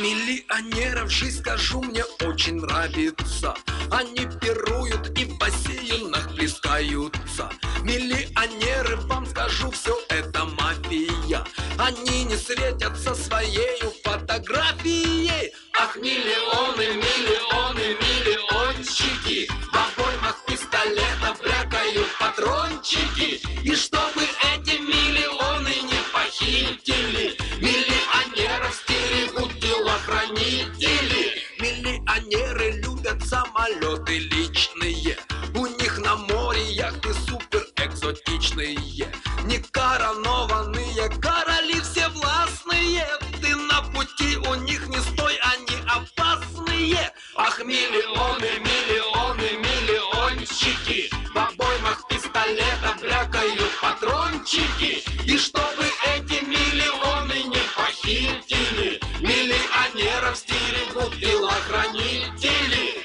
Миллионеров жизнь, скажу, мне очень нравится. Они пируют и в бассейнах плескаются. Миллионеры, вам скажу, все это мафия. Они не светятся своею фотографией. Ах, миллионы, миллионы, миллиончики, в обоймах пистолетов брякают патрончики. И чтобы эти миллионы не похитили, миллионеров стерегут телохранители. Миллионеры любят самолеты личные, у них на море яхты супер экзотичные. Не коронованные короли всевластные, ты на пути у них не стой, они опасные. Ах, миллионы, миллионы, миллиончики, в обоймах пистолетов брякают патрончики. И чтобы эти миллионы не похитили, миллионеров стерегут телохранители.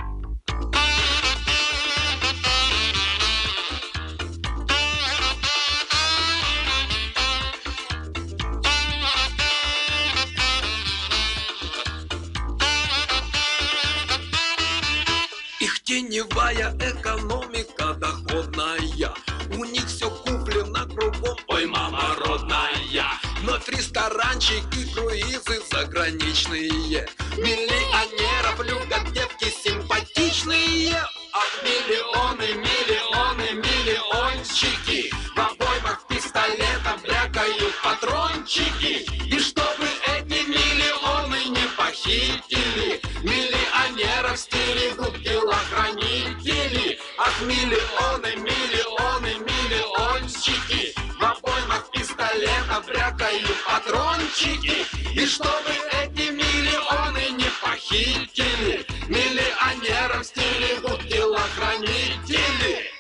Их теневая экономика доходная, у них все куплено кругом, ой, мама родная. Вновь ресторанчики, круизы заграничные, миллионеров любят девки симпатичные. Ах, миллионы, миллионы, миллиончики, в обоймах пистолетов брякают патрончики. И чтобы эти миллионы не похитили, миллионеров стерегут телохранители. Ах, миллионы, миллионы, миллиончики, в обоймах пистолетов брякают патрончики. И чтобы эти миллионы не похитили, миллионеров стерегут телохранители.